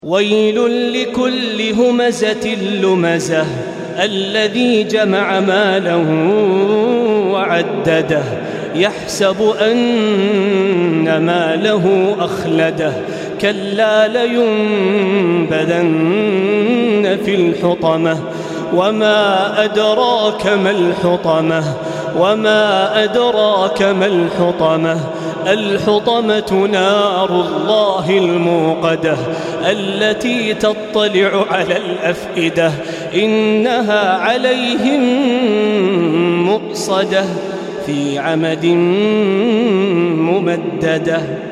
ويل لكل همزة لمزة الذي جمع ماله وعدده يحسب أن ماله أخلده كلا لينبذن في الحطمة وما أدراك ما الحطمة الحطمة الحطمة نار الله الموقدة التي تطلع على الأفئدة إنها عليهم مؤصدة في عمد ممددة.